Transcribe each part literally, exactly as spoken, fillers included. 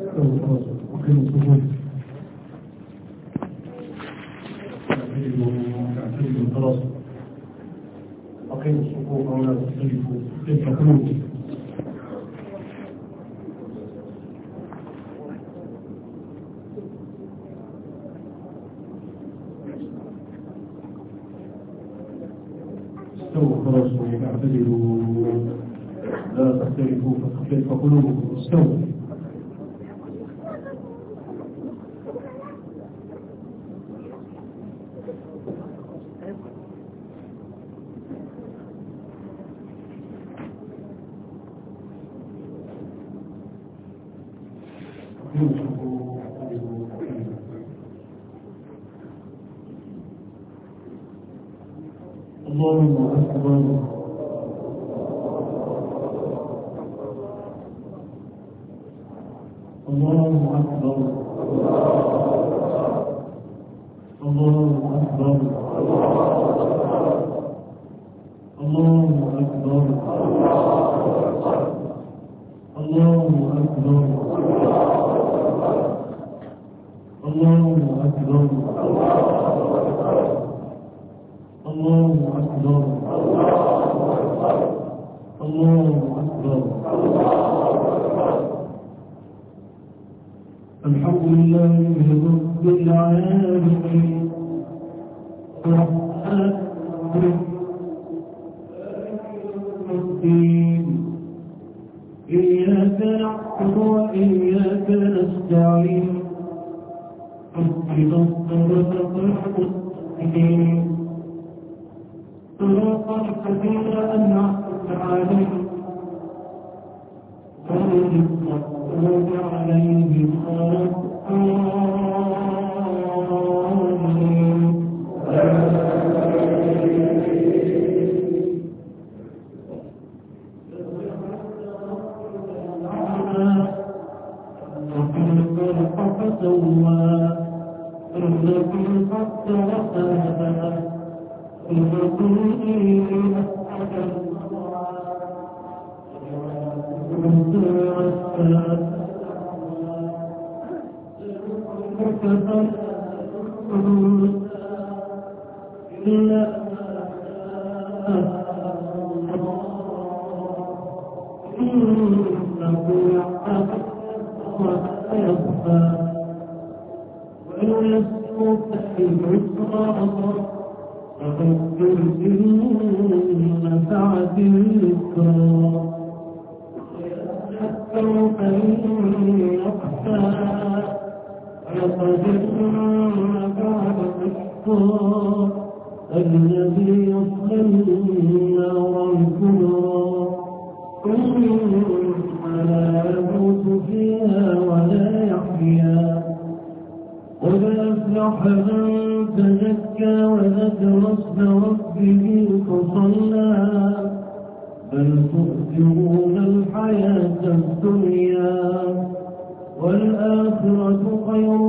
وقيم الصفوف تعتدلوا الخلاص وقيم الصفوف ولا تختلفوا تلك قلوب استووا خلاص واعتدلوا لا تختلفوا فتختلف قلوبكم استووا اللهم أكبر الله أكبر الله أكبر الله أكبر الله أكبر الله أكبر الله أكبر الله أكبر الحمد لله رب العالمين الرحمن الرحيم إياك نعبد وإياك نستعين اهدنا الصراط المستقيم صراط الذين أنعمت عليهم غير المغضوب عليهم ولا الضالين الذي خلق فسوى الذي قدر فهدى فذكر إن نفعت الذكرى يذكر من يخشى ويقدر بعد الذكرى الذي يصلى النار الكبرى ثم لا يموت فيها ولا يحيا قد أفلح من تزكى وذكر اسم ربه فصلى بل تؤثرون الحياة الدنيا والآخرة خير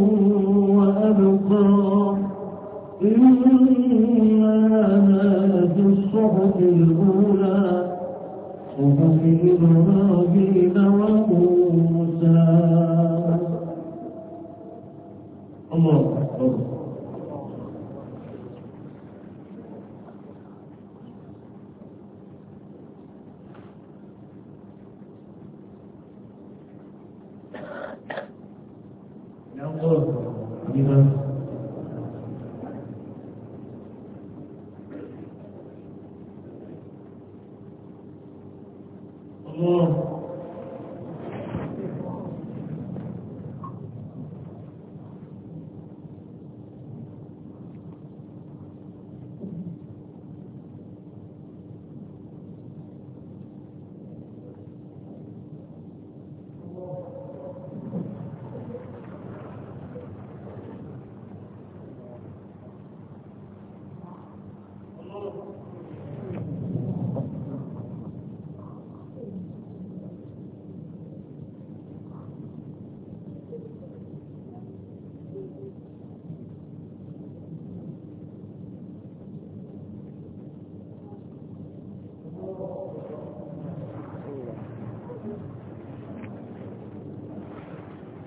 وأبقى إن هذا لفي الصحف الأولى صحف إبراهيم وموسى الله أكبر يا الله لمن الله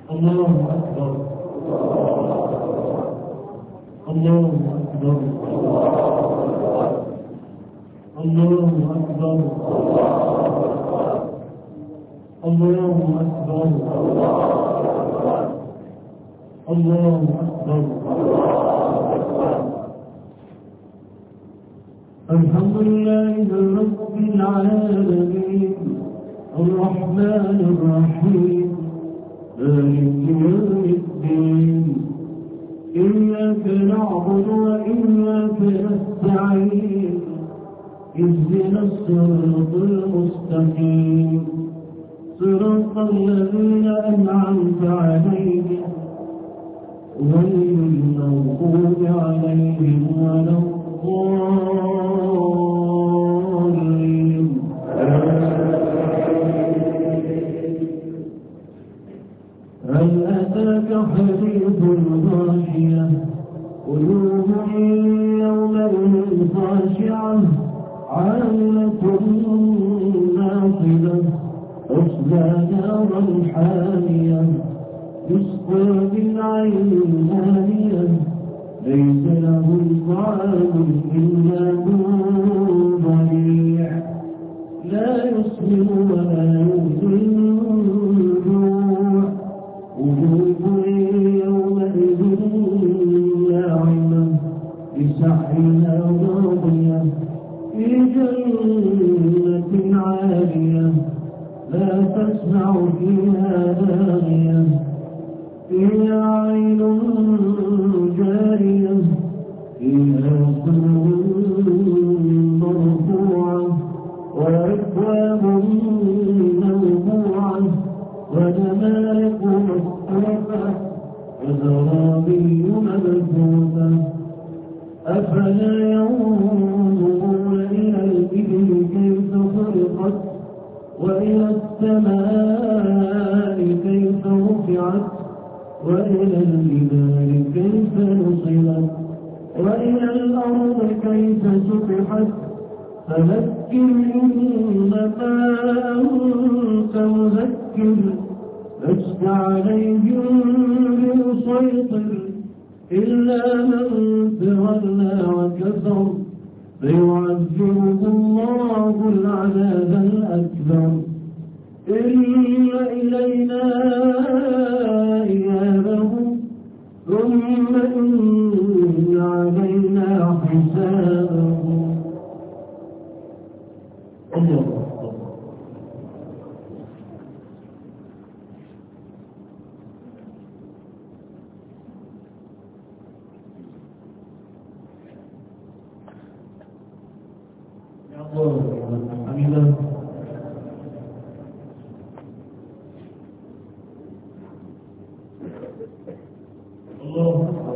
الله أكبر الله أكبر الله أكبر الله أكبر الله أكبر الحمد لله رب العالمين الرحمن الرحيم مالك يوم الدين إياك نعبد وإياك نستعين اهدنا الصراط المستقيم صراط الذين أنعمت عليهم غير المغضوب عليهم ولا الضالين هل أتاك حديث الغاشية قلوب يومئذ خاشعة عاملة ناصبة تصلى نارا حامية يسقى من عين آنية ليس لهم طعام إلا من ضريع لا يسمن ولا يغني من جوع وجوه يومئذ ناعمة لسعيها راضية في جنة عالية لا تسمع فيها لاغية فيها عين جارية فيها سرور مرفوعة وأكواب موضوعة ونمارق مصفوفة وزرابي مبثوثة أفلا ينظرون إلى الإبل كيف خلقت وإلى السماء كيف رفعت وإلى الجبال كيف نصبت وإلى الأرض كيف سطحت فذكر إنما أنت مذكر لست عليهم بمسيطر إلا من تولى وكفر فيعذبه الله العذاب الأكبر إن إلينا إيابهم ثم إن علينا حسابهم الله أكبر يا الله حميدا الله أكبر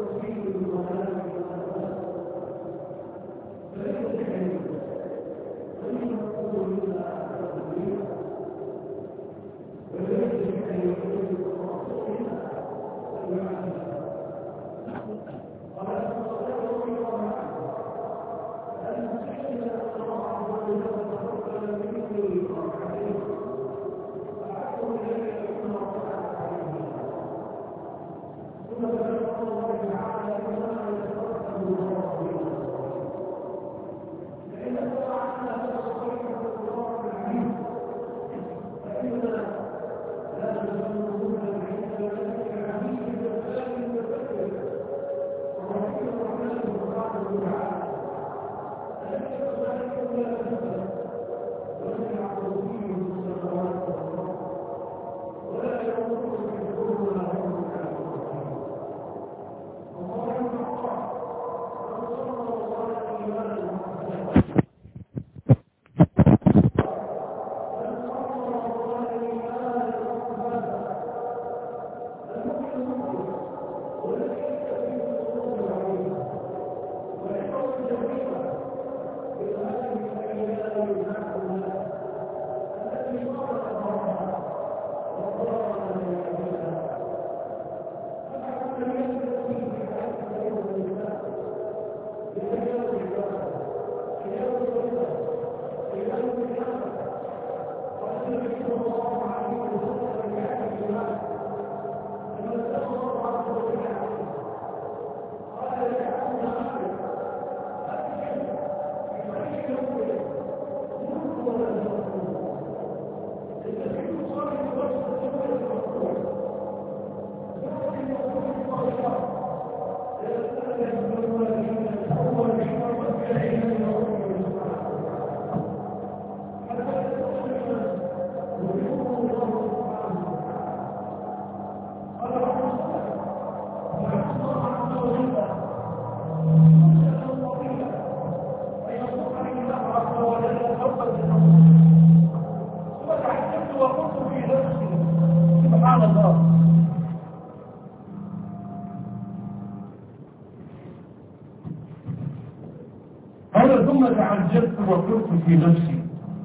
قال ثم تعجبت وقلت في نفسي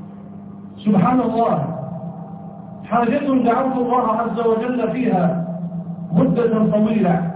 سبحان الله، حاجة دعوت الله عز وجل فيها مدة طويلة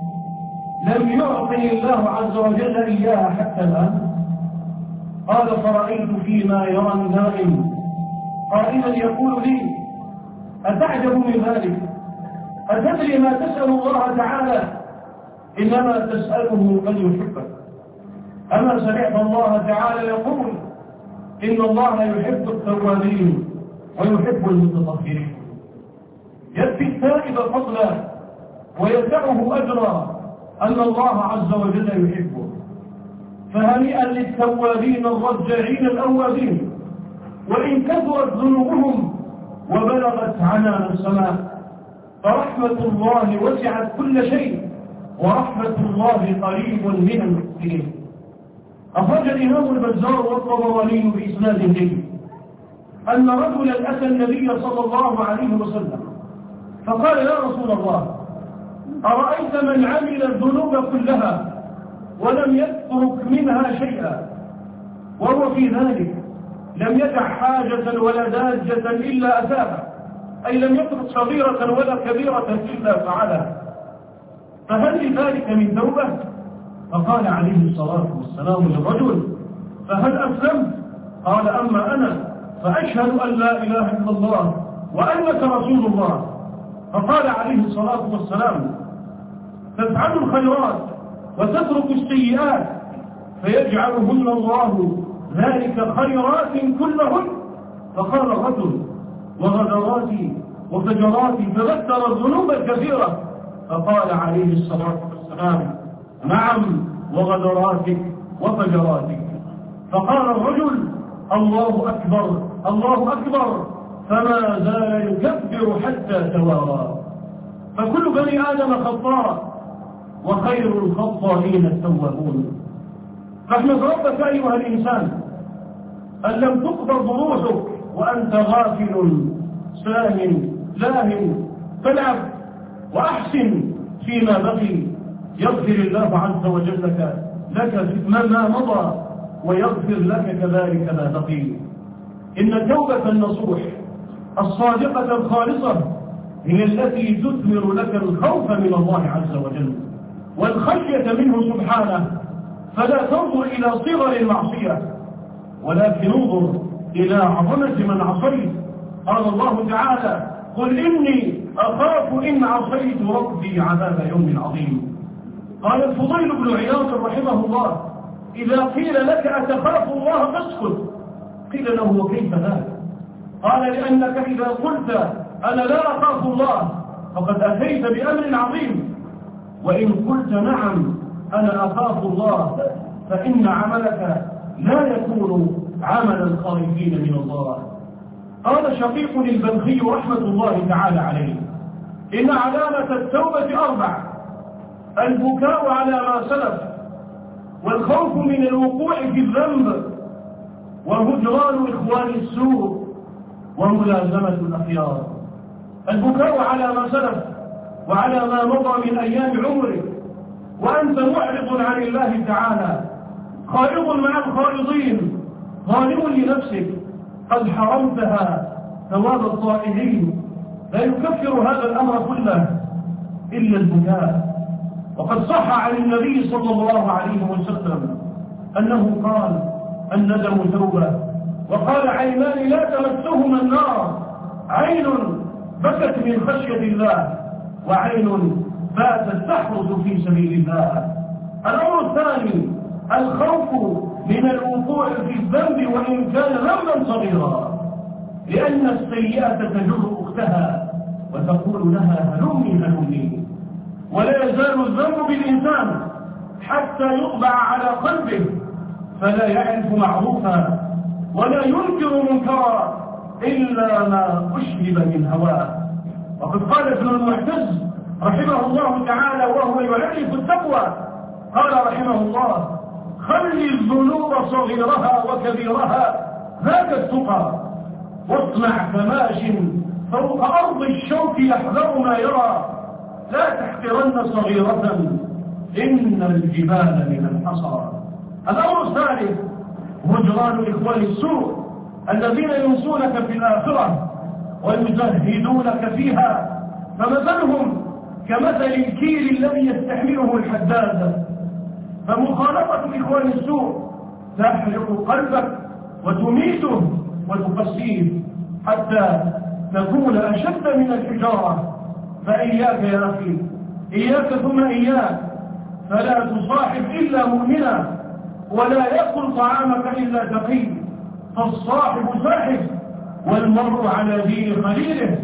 لم يعطني الله عز وجل إياها حتى الآن. قال فرأيت فيما يرى النائم قائلا يقول لي أتعجب من ذلك؟ أتدري ما تسأل الله تعالى؟ إنما تسأله من يحبك. أما سمعت الله تعالى يقول إن الله يحب التوابين ويحب المتطهرين. يكفي التائب فضلا ويسعه أجرا أن الله عز وجل يحبه. فهنيئا للتوابين الرجعين الأوابين وإن كثرت ذنوبهم وبلغت عنان السماء، فرحمة الله وسعت كل شيء ورحمة الله قريب من المحسنين. أخرج الإمام البزار والطبراني بإسناد جيد أن رجلا أتى النبي صلى الله عليه وسلم فقال يا رسول الله أرأيت من عمل الذنوب كلها ولم يترك منها شيئا وهو في ذلك لم يدع حاجة ولا داجة إلا أتاها، أي لم يترك صغيرة ولا كبيرة إلا فعلها، فهل لذلك من توبة؟ فقال عليه الصلاة والسلام للرجل فهل أسلمت؟ قال أما أنا فأشهد أن لا إله إلا الله وأنك رسول الله. فقال عليه الصلاة والسلام تفعل الخيرات وتترك السيئات فيجعلهن الله ذلك خيرات كلهن. فقال الرجل وغدراتي وفجراتي فذكر الذنوب الكثيرة. فقال عليه الصلاة والسلام نعم وغدراتك وفجراتك. فقال الرجل الله أكبر الله أكبر، فما زال يكبر حتى توارى. فكل بني آدم خطاء وخير الخطائين التوابون. فاحمد ربك أيها الإنسان أن لم تقبض روحك وأنت غافل ساهن لاهن. فالعب وأحسن فيما بقي يغفر الله عز وجل لك لك ما مضى ويغفر لك كذلك ما بقي. إن التوبة النصوح الصادقة الخالصة هي التي تثمر لك الخوف من الله عز وجل والخشية منه سبحانه، فلا تنظر إلى صغر المعصية ولكن انظر إلى عظمة من عصيت. قال الله تعالى: قل إني أخاف إن عصيت ربي عذاب يوم عظيم. قال الفضيل بن عياض رحمه الله: إذا قيل لك أتخاف الله فاسكت. قيل له: وكيف ذلك؟ قال: لأنك إذا قلت أنا لا أخاف الله فقد أتيت بأمر عظيم، وإن قلت نعم أنا أخاف الله فإن عملك لا يكون عمل الخائفين من الله. قال شقيق البلخي رحمة الله تعالى عليه: إن علامة التوبة أربع: البكاء على ما سلف، والخوف من الوقوع في الذنب، وهجران إخوان السوء، وملازمة الأخيار. البكاء على ما سلف وعلى ما مضى من أيام عمرك وأنت معرض عن الله تعالى، خائض مع الخائضين، ظالم لنفسك، قد حرمتها ثواب الطائعين. لا يكفر هذا الأمر كله إلا البكاء. وقد صح عن النبي صلى الله عليه وسلم أنه قال: الندم توبة. وقال: عينان لا تمسهما النار: عين بكت من خشية الله، وعين باتت تحرس في سبيل الله. الأمر الثاني: الخوف من الوقوع في الذنب وإن كان ذنبا صغيرا، لأن السيئة تجر أختها وتقول لها: هلمي هلمي. ولا يزال الذنب بالإنسان حتى يطبع على قلبه فلا يعرف معروفا ولا ينكر منكرا إلا ما أشرب من هواه. وقد قال ابن المعتز رحمه الله تعالى وهو يعرف التقوى، قال رحمه الله: خلي الذنوب صغيرها وكبيرها ذاك التقى، واصنع كماش فوق أرض الشوك يحذر ما يرى، لا تحقرن صغيرة إن الجبال من الحصى. الأمر الثالث: هجران إخوان السوء الذين ينسونك في الآخرة ويزهدونك فيها، فمثلهم كمثل الكيل الذي يستحمله الحداد. فمخالطة إخوان السوء تحرق قلبك وتميته وتقسيه حتى تكون أشد من الحجارة. فإياك يا أخي، إياك ثم إياك، فلا تصاحب إلا مؤمنا، ولا يأكل طعامك إلا تقي، فالصاحب ساحب والمرء على دين خليله،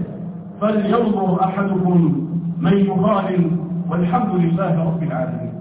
فلينظر أحدكم من يخالل، والحمد لله رب العالمين.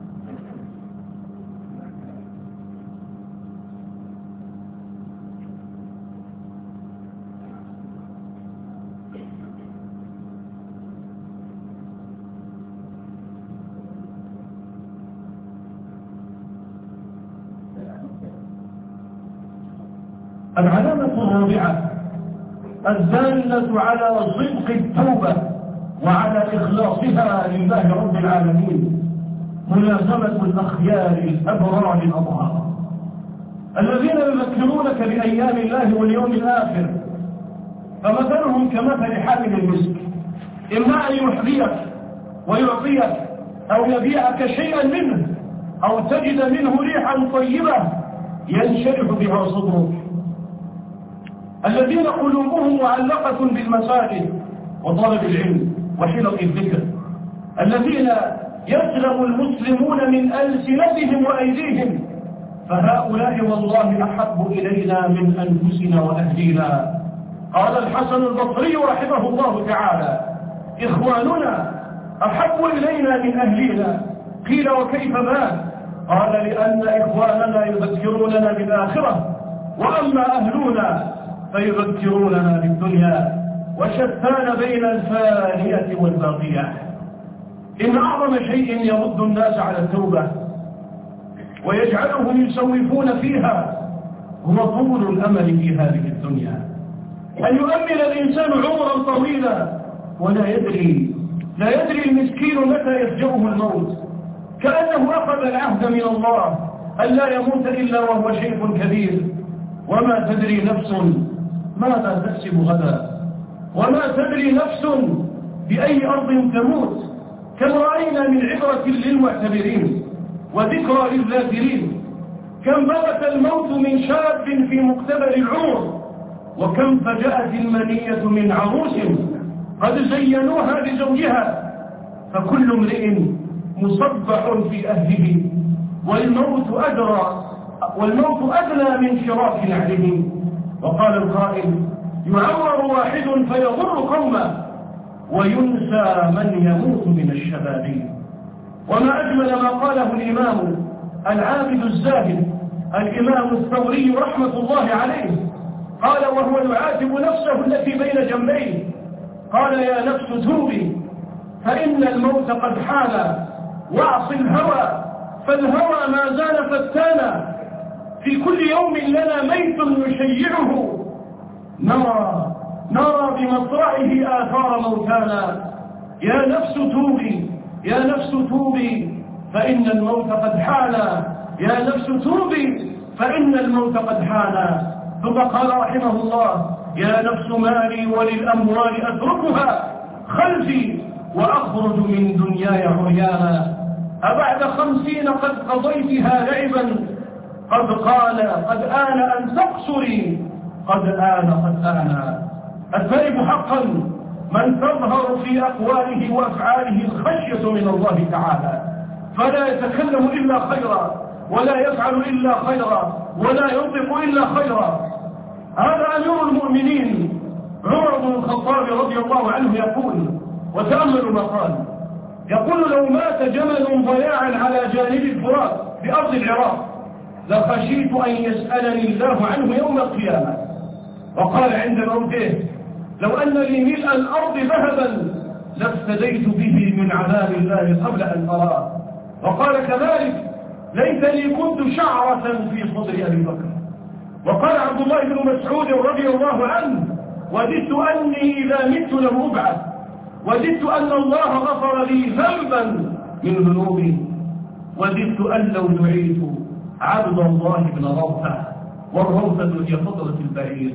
العلامة الرابعة الدالة على صدق التوبة وعلى إخلاصها لله رب العالمين: ملازمة الأخيار الأبرار الأطهار الذين يذكرونك بأيام الله واليوم الآخر. فمثلهم كمثل حامل المسك، إما أن يحذيك ويعطيك أو يبيعك شيئا منه، أو تجد منه ريحا طيبة ينشرح بها صدرك. الذين قلوبهم معلقة بالمساجد وطلب العلم وحلق الذكر، الذين يسلم المسلمون من ألسنتهم وأيديهم، فهؤلاء والله أحب إلينا من أنفسنا وأهلينا. قال الحسن البصري رحمه الله تعالى: إخواننا أحب إلينا من أهلينا. قيل: وكيف ذاك؟ قال: لأن إخواننا يذكروننا بالآخرة، وأما أهلنا فيذكروننا بالدنيا، وشتان بين الفانية والباقية. إن أعظم شيء يرد الناس على التوبة ويجعلهم يسوفون فيها هو طول الأمل في هذه الدنيا، أن يؤمل الإنسان عمرا طويلا ولا يدري لا يدري المسكين متى يفجأه الموت، كأنه أخذ العهد من الله أن لا يموت إلا وهو شيخ كبير. وما تدري نفس ماذا تكسب غدا، وما تدري نفس بأي أرض تموت. كم رأينا من عبرة للمعتبرين وذكرى للذاكرين. كم بات الموت من شاب في مقتبل العمر، وكم فجأت المنية من عروس قد زينوها لزوجها. فكل امرئ مصبح في أهله، والموت أدرى والموت أدنى من شراك نعله. وقال القائل: يعمر واحد فيضر قوما وينسى من يموت من الشباب. وما أجمل ما قاله الإمام العابد الزاهد الإمام الثوري رحمة الله عليه. قال وهو يعاتب نفسه التي بين جنبيه، قال: يا نفس توبي فإن الموت قد حال، واعص الهوى فالهوى ما زال فتانا. في كل يوم لنا ميت نشيعه، نرى نرى بمطرحه آثار موتانا. يا نفس توبي يا نفس توبي فإن الموت قد حان، يا نفس توبي فإن الموت قد حان. ثم قال رحمه الله: يا نفس مالي وللأموال أتركها خلفي وأخرج من دنياي عريانا. أبعد خمسين قد قضيتها لعبا، قد قال قد آن أن تقصري، قد آن قد آن. الثرب حقا من تظهر في أقواله وأفعاله الخشية من الله تعالى، فلا يتكلم إلا خيرا، ولا يفعل إلا خيرا، ولا ينطق إلا خيرا. هذا أمير المؤمنين عمر بن الخطاب رضي الله عنه يقول، وتأملوا ما قال، يقول: لو مات جمل ضياعا على جانب الفرات بأرض العراق لخشيت أن يسألني الله عنه يوم القيامة. وقال عند موته: لو أن لي ملء الأرض ذهبا لافتديت به من عذاب الله قبل أن أراه. وقال كذلك: ليتني كنت شعرة في صدر أبي بكر. وقال عبد الله بن مسعود رضي الله عنه: وددت أني إذا مت لم أبعث، وددت أن الله غفر لي ذنبا من ذنوبي، وددت أن لو دعيت عبد الله بن روثة، والروثة هي فضلة البعير.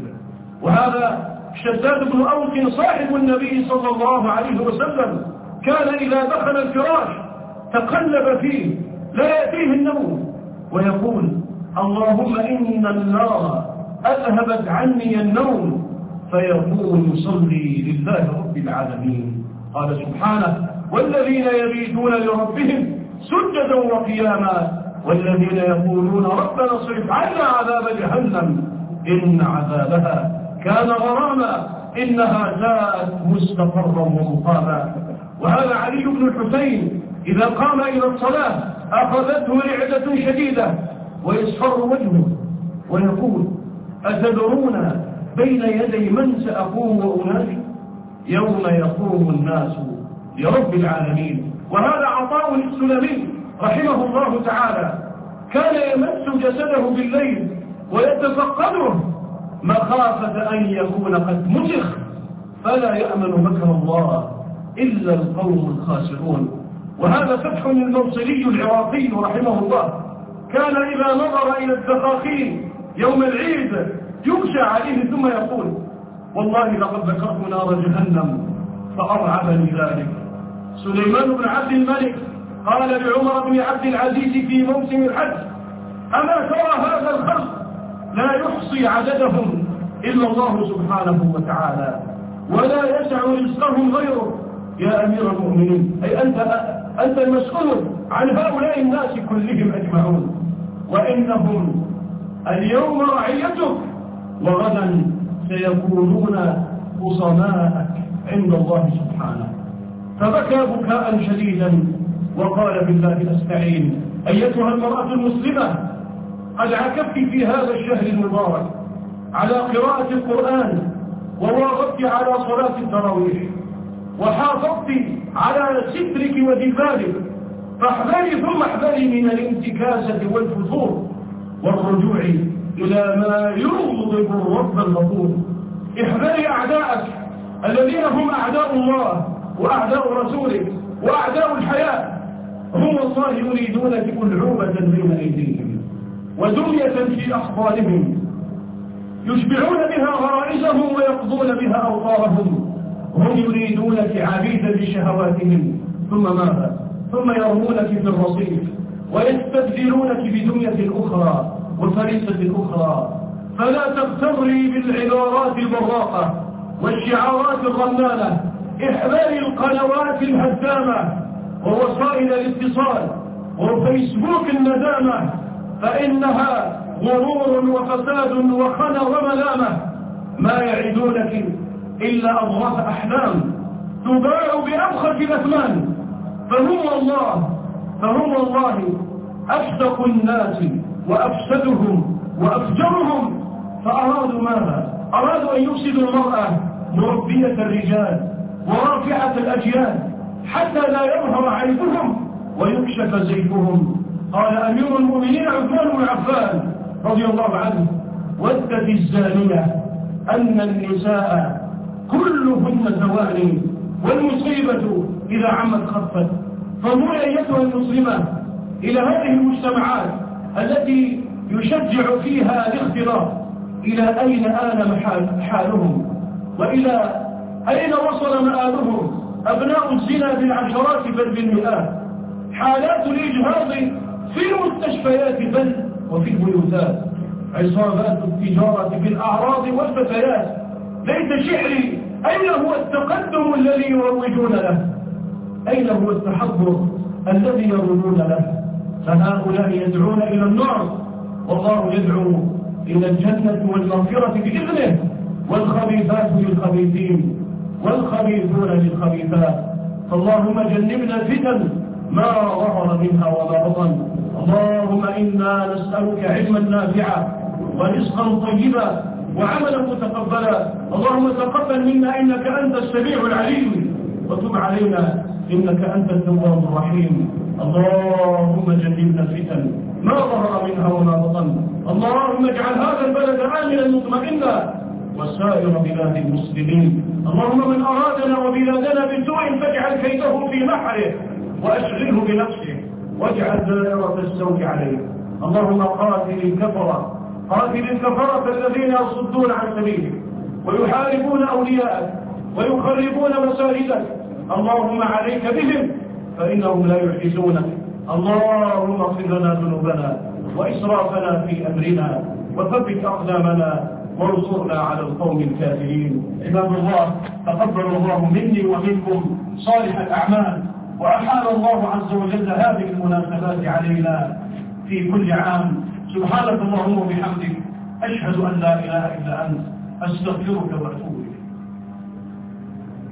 وهذا شداد بن أوس صاحب النبي صلى الله عليه وسلم كان إذا دخل الفراش تقلب فيه لا يأتيه النوم، ويقول: اللهم إن النار أذهبت عني النوم، فيقول يصلي لله رب العالمين. قال سبحانه: والذين يبيتون لربهم سجدا وقياما، والذين يقولون ربنا اصرف عنا عذاب جهنم إن عذابها كان غراما إنها ساءت مستقرا ومقاما. وهذا علي بن الحسين إذا قام إلى الصلاة أخذته رعدة شديدة ويصفر وجهه ويقول: أتدرون بين يدي من سأقوم وأنادي؟ يوم يقوم الناس لرب العالمين. وهذا عطاء السلمي رحمه الله تعالى كان يمس جسده بالليل ويتفقده مخافة أن يكون قد مسخ، فلا يأمن مكر الله إلا القوم الخاسرون. وهذا فتح الموصلي العراقي رحمه الله كان إذا نظر إلى الدخاخين يوم العيد يغشى عليه ثم يقول: والله لقد ذكرت نار جهنم فأرعبني ذلك. سليمان بن عبد الملك قال لعمر بن عبد العزيز في موسم الحج: أما ترى هذا الخلق لا يحصي عددهم إلا الله سبحانه وتعالى، ولا يسع رزقهم غيره. يا أمير المؤمنين، أي أنت, أنت المسؤول عن هؤلاء الناس كلهم أجمعون، وإنهم اليوم رعيتك وغدا سيكونون خصماءك عند الله سبحانه. فبكى بكاء شديدا وقال: بالله أستعين. أيتها المرأة المسلمة، قد عكفت في هذا الشهر المبارك على قراءة القرآن، وواظبت على صلاة التراويح، وحافظت على سترك ودفالك، فاحذري ثم احذري من الانتكاسة والفتور والرجوع إلى ما يغضب الرب الغفور. احذري أعداءك الذين هم أعداء الله وأعداء رسوله وأعداء الحياة، هم فهم والله يريدونك ألعوبة بين أيديهم ودمية في أحضانهم يشبعون بها غرائزهم ويقضون بها أوطارهم. هم يريدونك عبيدا لشهواتهم ثم ماذا؟ ثم يرمونك في الرصيف ويستبدلونك بدمية أخرى وفريسة أخرى. فلا تغتري بالعبارات البراقة والشعارات الرنانة، إحلال القنوات الهدامة ووسائل الاتصال وفيسبوك الندامة، فإنها غرور وفساد وخنا وملامة. ما يعدونك إلا أضغاث أحلام تباع بأبخس الأثمان. فهم والله فهم والله أفسق الناس وأفسدهم وأفجرهم. فأرادوا ماذا؟ أرادوا أن يفسدوا المرأة مربية الرجال ورافعة الأجيال حتى لا يظهر عيبهم ويكشف زيفهم. قال أمير المؤمنين عثمان بن عفان رضي الله عنه: ودت الزانية أن النساء كلهن زواني والمصيبة إذا عمت خفت. فانظري أيتها المسلمة إلى هذه المجتمعات التي يشجع فيها الاختلاط، إلى أين آن حالهم وإلى أين وصل مآلهم. أبناء الزنا بالعشرات بل بالمئات، حالات الإجهاض في المستشفيات بل وفي البيوتات، عصابات التجارة بالأعراض والفتيات. ليت شعري أين هو التقدم الذي يروجون له؟ أين هو التحضر الذي يروجون له؟ فهؤلاء يدعون إلى النار والله يدعو إلى الجنة والمغفرة بإذنه. والخبيثات للخبيثين والخبيثون للخبيثات. فاللهم جنبنا الفتن ما ظهر منها وما بطن. اللهم إنا نسألك علما نافعا ورزقا طيبا وعملا متقبلا. اللهم تقبل منا إنك أنت السميع العليم وتب علينا إنك أنت التواب الرحيم. اللهم جنبنا الفتن ما ظهر منها وما بطن. اللهم اجعل هذا البلد آمنا مطمئنا وسائر بلاد المسلمين. اللهم من أرادنا وبلادنا بسوء فاجعل كيده في نحره وأشغله بنفسه واجعل دائرة السوء عليه. اللهم قاتل الكفرة قاتل الكفرة الذين يصدون عن سبيلك ويحاربون أولياءك ويخربون مساجدك. اللهم عليك بهم فإنهم لا يعجزونك. اللهم اغفر لنا ذنوبنا وإسرافنا في أمرنا وثبت أقدامنا وانصرنا على القوم الكافرين. عباد الله، تقبل الله مني ومنكم صالح الأعمال، وأحال الله عز وجل هذه المناسبات علينا في كل عام. سبحانك اللهم وبحمدك، أشهد أن لا إله إلا أنت، أستغفرك وأتوب إليك.